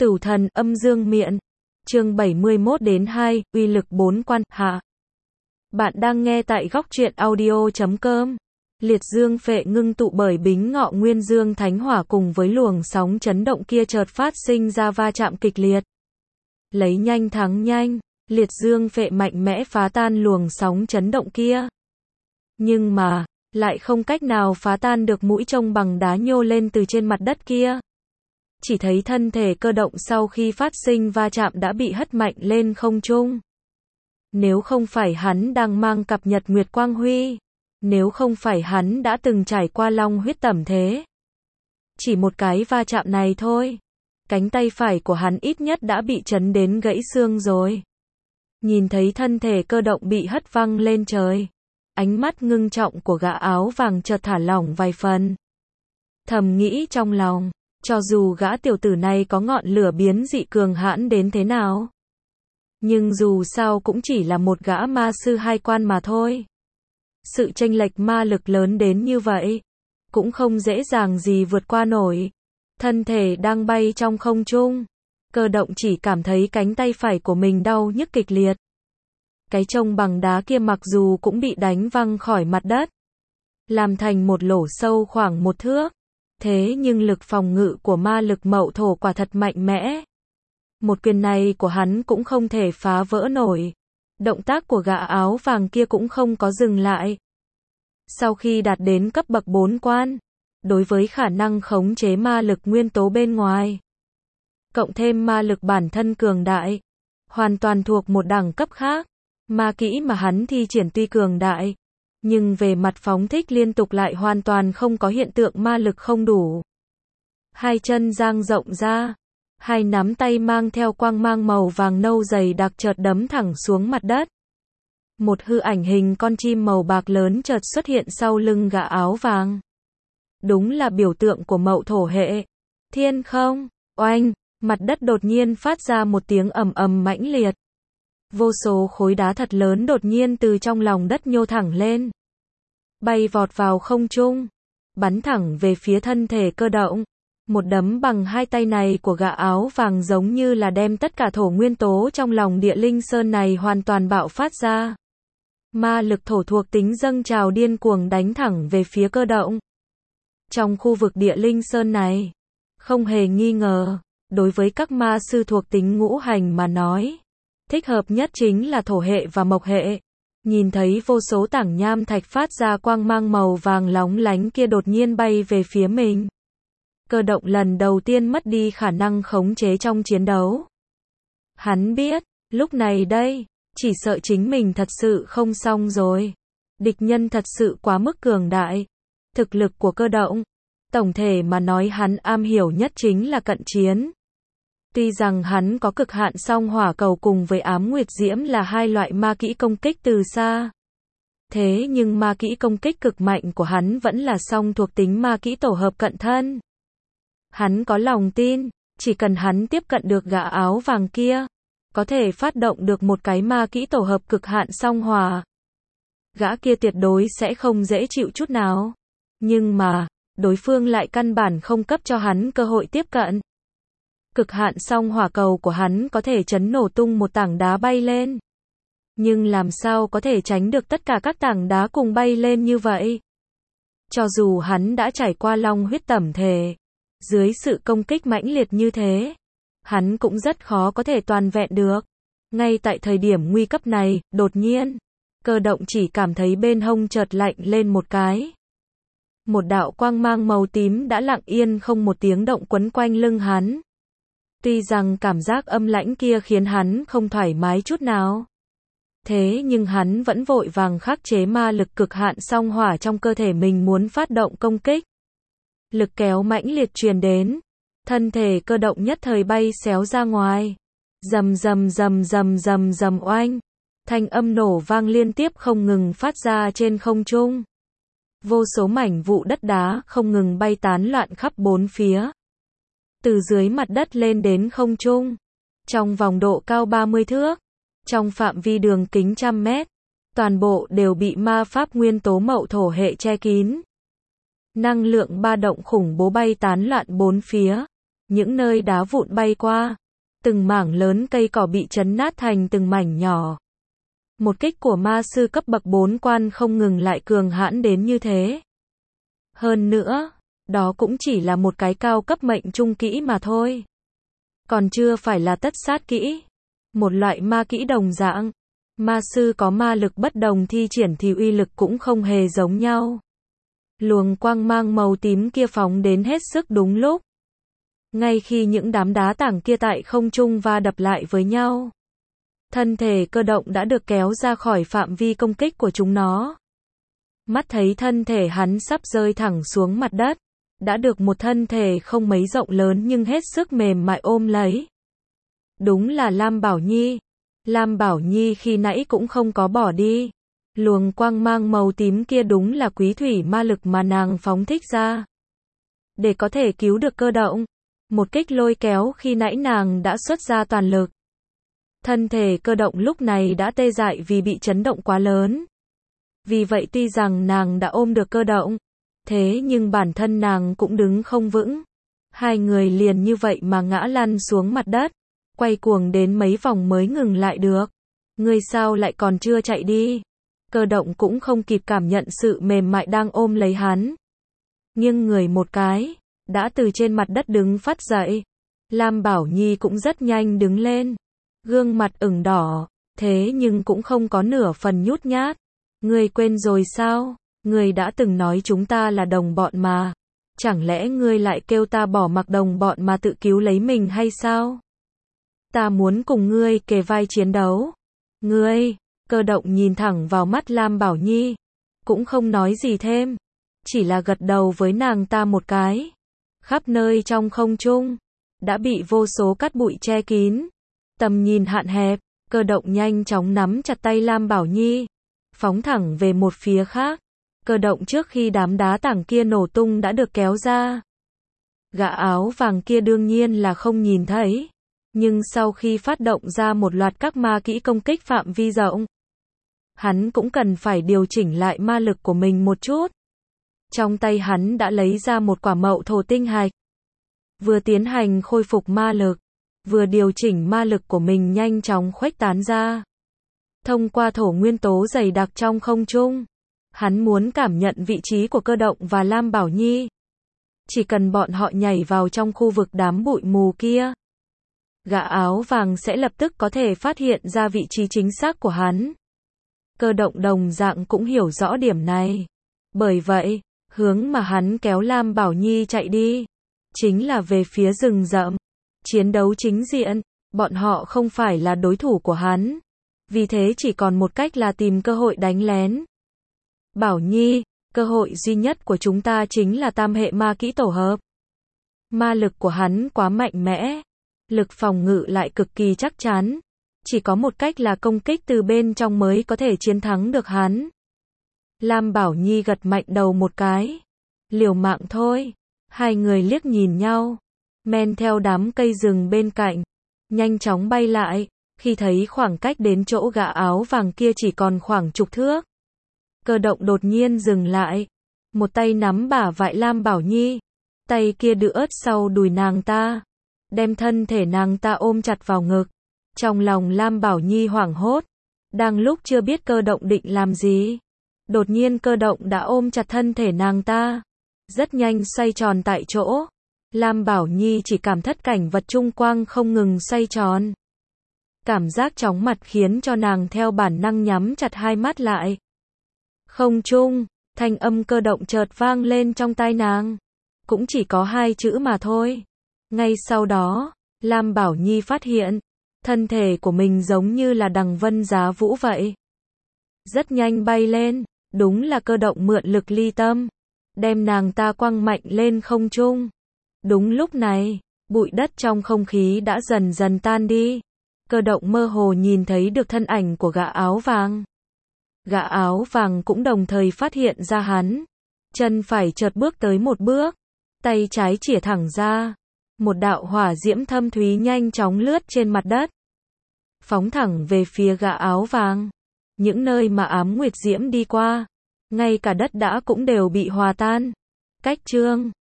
Tửu thần âm dương miện. Chương 71 đến 2, uy lực 4 quan hạ. Bạn đang nghe tại góc truyện audio.com. Liệt dương phệ ngưng tụ bởi bính ngọ nguyên dương thánh hỏa cùng với luồng sóng chấn động kia chợt phát sinh ra va chạm kịch liệt. Lấy nhanh thắng nhanh, liệt dương phệ mạnh mẽ phá tan luồng sóng chấn động kia. Nhưng mà, lại không cách nào phá tan được mũi trông bằng đá nhô lên từ trên mặt đất kia. Chỉ thấy thân thể cơ động sau khi phát sinh va chạm đã bị hất mạnh lên không trung. Nếu không phải hắn đang mang cặp nhật nguyệt quang huy, nếu không phải hắn đã từng trải qua long huyết tẩm thế. Chỉ một cái va chạm này thôi, cánh tay phải của hắn ít nhất đã bị chấn đến gãy xương rồi. Nhìn thấy thân thể cơ động bị hất văng lên trời, ánh mắt ngưng trọng của gã áo vàng chợt thả lỏng vài phần. Thầm nghĩ trong lòng, cho dù gã tiểu tử này có ngọn lửa biến dị cường hãn đến thế nào, nhưng dù sao cũng chỉ là một gã ma sư hai quan mà thôi. Sự chênh lệch ma lực lớn đến như vậy, cũng không dễ dàng gì vượt qua nổi. Thân thể đang bay trong không trung, cơ động chỉ cảm thấy cánh tay phải của mình đau nhức kịch liệt. Cái trông bằng đá kia mặc dù cũng bị đánh văng khỏi mặt đất, làm thành một lỗ sâu khoảng 1 thước. Thế nhưng lực phòng ngự của ma lực mậu thổ quả thật mạnh mẽ. Một quyền này của hắn cũng không thể phá vỡ nổi. Động tác của gã áo vàng kia cũng không có dừng lại. Sau khi đạt đến cấp bậc 4 quan, đối với khả năng khống chế ma lực nguyên tố bên ngoài, cộng thêm ma lực bản thân cường đại, hoàn toàn thuộc một đẳng cấp khác. Ma kỹ mà hắn thi triển tuy cường đại, nhưng về mặt phóng thích liên tục lại hoàn toàn không có hiện tượng ma lực không đủ. Hai chân dang rộng ra, hai nắm tay mang theo quang mang màu vàng nâu dày đặc chợt đấm thẳng xuống mặt đất. Một hư ảnh hình con chim màu bạc lớn chợt xuất hiện sau lưng gã áo vàng. Đúng là biểu tượng của mậu thổ hệ. Thiên không, oanh, mặt đất đột nhiên phát ra một tiếng ầm ầm mãnh liệt. Vô số khối đá thật lớn đột nhiên từ trong lòng đất nhô thẳng lên, bay vọt vào không trung, bắn thẳng về phía thân thể cơ động. Một đấm bằng hai tay này của gã áo vàng giống như là đem tất cả thổ nguyên tố trong lòng địa linh sơn này hoàn toàn bạo phát ra. Ma lực thổ thuộc tính dâng trào điên cuồng đánh thẳng về phía cơ động. Trong khu vực địa linh sơn này, không hề nghi ngờ, đối với các ma sư thuộc tính ngũ hành mà nói, thích hợp nhất chính là thổ hệ và mộc hệ. Nhìn thấy vô số tảng nham thạch phát ra quang mang màu vàng lóng lánh kia đột nhiên bay về phía mình. Cơ động lần đầu tiên mất đi khả năng khống chế trong chiến đấu. Hắn biết, lúc này đây, chỉ sợ chính mình thật sự không xong rồi. Địch nhân thật sự quá mức cường đại. Thực lực của cơ động, tổng thể mà nói hắn am hiểu nhất chính là cận chiến. Tuy rằng hắn có cực hạn song hỏa cầu cùng với ám nguyệt diễm là hai loại ma kỹ công kích từ xa. Thế nhưng ma kỹ công kích cực mạnh của hắn vẫn là song thuộc tính ma kỹ tổ hợp cận thân. Hắn có lòng tin, chỉ cần hắn tiếp cận được gã áo vàng kia, có thể phát động được một cái ma kỹ tổ hợp cực hạn song hỏa. Gã kia tuyệt đối sẽ không dễ chịu chút nào. Nhưng mà, đối phương lại căn bản không cấp cho hắn cơ hội tiếp cận. Cực hạn song hỏa cầu của hắn có thể chấn nổ tung một tảng đá bay lên. Nhưng làm sao có thể tránh được tất cả các tảng đá cùng bay lên như vậy? Cho dù hắn đã trải qua long huyết tẩm thể, dưới sự công kích mãnh liệt như thế, hắn cũng rất khó có thể toàn vẹn được. Ngay tại thời điểm nguy cấp này, đột nhiên, cơ động chỉ cảm thấy bên hông chợt lạnh lên một cái. Một đạo quang mang màu tím đã lặng yên không một tiếng động quấn quanh lưng hắn. Tuy rằng cảm giác âm lãnh kia khiến hắn không thoải mái chút nào. Thế nhưng hắn vẫn vội vàng khắc chế ma lực cực hạn song hỏa trong cơ thể mình muốn phát động công kích. Lực kéo mãnh liệt truyền đến. Thân thể cơ động nhất thời bay xéo ra ngoài. Rầm rầm rầm rầm rầm rầm oanh. Thanh âm nổ vang liên tiếp không ngừng phát ra trên không trung. Vô số mảnh vụn đất đá không ngừng bay tán loạn khắp bốn phía. Từ dưới mặt đất lên đến không trung. Trong vòng độ cao 30 thước. Trong phạm vi đường kính 100 mét. Toàn bộ đều bị ma pháp nguyên tố mậu thổ hệ che kín. Năng lượng ba động khủng bố bay tán loạn bốn phía. những nơi đá vụn bay qua, từng mảng lớn cây cỏ bị chấn nát thành từng mảnh nhỏ. Một kích của ma sư cấp bậc 4 quan không ngừng lại cường hãn đến như thế. Hơn nữa, đó cũng chỉ là một cái cao cấp mệnh trung kỹ mà thôi. Còn chưa phải là tất sát kỹ. Một loại ma kỹ đồng dạng. Ma sư có ma lực bất đồng thi triển thì uy lực cũng không hề giống nhau. Luồng quang mang màu tím kia phóng đến hết sức đúng lúc. Ngay khi những đám đá tảng kia tại không trung va đập lại với nhau, thân thể Cơ Động đã được kéo ra khỏi phạm vi công kích của chúng nó. Mắt thấy thân thể hắn sắp rơi thẳng xuống mặt đất, đã được một thân thể không mấy rộng lớn nhưng hết sức mềm mại ôm lấy. Đúng là Lam Bảo Nhi. Lam Bảo Nhi khi nãy cũng không có bỏ đi. Luồng quang mang màu tím kia đúng là quý thủy ma lực mà nàng phóng thích ra. Để có thể cứu được Cơ Động, một kích lôi kéo khi nãy nàng đã xuất ra toàn lực. Thân thể Cơ Động lúc này đã tê dại vì bị chấn động quá lớn. Vì vậy tuy rằng nàng đã ôm được Cơ Động, thế nhưng bản thân nàng cũng đứng không vững. Hai người liền như vậy mà ngã lăn xuống mặt đất, quay cuồng đến mấy vòng mới ngừng lại được. Ngươi sao lại còn chưa chạy đi? Cơ Động cũng không kịp cảm nhận sự mềm mại đang ôm lấy hắn. Nhưng người một cái, đã từ trên mặt đất đứng phát dậy. Lam Bảo Nhi cũng rất nhanh đứng lên. Gương mặt ửng đỏ, thế nhưng cũng không có nửa phần nhút nhát. Ngươi quên rồi sao? Ngươi đã từng nói chúng ta là đồng bọn mà. Chẳng lẽ ngươi lại kêu ta bỏ mặc đồng bọn mà tự cứu lấy mình hay sao? Ta muốn cùng ngươi kề vai chiến đấu. Ngươi, Cơ Động nhìn thẳng vào mắt Lam Bảo Nhi, cũng không nói gì thêm, chỉ là gật đầu với nàng ta một cái. Khắp nơi trong không trung đã bị vô số cát bụi che kín, tầm nhìn hạn hẹp. Cơ Động nhanh chóng nắm chặt tay Lam Bảo Nhi, phóng thẳng về một phía khác. Cơ Động trước khi đám đá tảng kia nổ tung đã được kéo ra. Gã áo vàng kia đương nhiên là không nhìn thấy, nhưng sau khi phát động ra một loạt các ma kỹ công kích phạm vi rộng, hắn cũng cần phải điều chỉnh lại ma lực của mình một chút. Trong tay hắn đã lấy ra một quả mậu thổ tinh hạch, vừa tiến hành khôi phục ma lực, vừa điều chỉnh ma lực của mình nhanh chóng khuếch tán ra. Thông qua thổ nguyên tố dày đặc trong không trung, hắn muốn cảm nhận vị trí của Cơ Động và Lam Bảo Nhi. Chỉ cần bọn họ nhảy vào trong khu vực đám bụi mù kia, gã áo vàng sẽ lập tức có thể phát hiện ra vị trí chính xác của hắn. Cơ Động đồng dạng cũng hiểu rõ điểm này. Bởi vậy, hướng mà hắn kéo Lam Bảo Nhi chạy đi, chính là về phía rừng rậm. Chiến đấu chính diện, bọn họ không phải là đối thủ của hắn. Vì thế chỉ còn một cách là tìm cơ hội đánh lén. Bảo Nhi, cơ hội duy nhất của chúng ta chính là tam hệ ma kỹ tổ hợp. Ma lực của hắn quá mạnh mẽ, lực phòng ngự lại cực kỳ chắc chắn. Chỉ có một cách là công kích từ bên trong mới có thể chiến thắng được hắn. Lam Bảo Nhi gật mạnh đầu một cái. Liều mạng thôi. Hai người liếc nhìn nhau, men theo đám cây rừng bên cạnh, nhanh chóng bay lại. Khi thấy khoảng cách đến chỗ gã áo vàng kia chỉ còn khoảng chục thước, Cơ Động đột nhiên dừng lại, một tay nắm bả vai Lam Bảo Nhi, tay kia đỡ sau đùi nàng ta, đem thân thể nàng ta ôm chặt vào ngực. Trong lòng Lam Bảo Nhi hoảng hốt, đang lúc chưa biết Cơ Động định làm gì, đột nhiên Cơ Động đã ôm chặt thân thể nàng ta, rất nhanh xoay tròn tại chỗ. Lam Bảo Nhi chỉ cảm thất cảnh vật chung quanh không ngừng xoay tròn. Cảm giác chóng mặt khiến cho nàng theo bản năng nhắm chặt hai mắt lại. Không trung, thanh âm Cơ Động chợt vang lên trong tai nàng. Cũng chỉ có hai chữ mà thôi. Ngay sau đó, Lam Bảo Nhi phát hiện, thân thể của mình giống như là đằng vân giá vũ vậy. Rất nhanh bay lên, đúng là Cơ Động mượn lực ly tâm, đem nàng ta quăng mạnh lên không trung. Đúng lúc này, bụi đất trong không khí đã dần dần tan đi. Cơ Động mơ hồ nhìn thấy được thân ảnh của gã áo vàng. Gã áo vàng cũng đồng thời phát hiện ra hắn. Chân phải chợt bước tới một bước, tay trái chĩa thẳng ra. Một đạo hỏa diễm thâm thúy nhanh chóng lướt trên mặt đất, phóng thẳng về phía gã áo vàng. Những nơi mà ám nguyệt diễm đi qua, ngay cả đất đã cũng đều bị hòa tan. Cách chương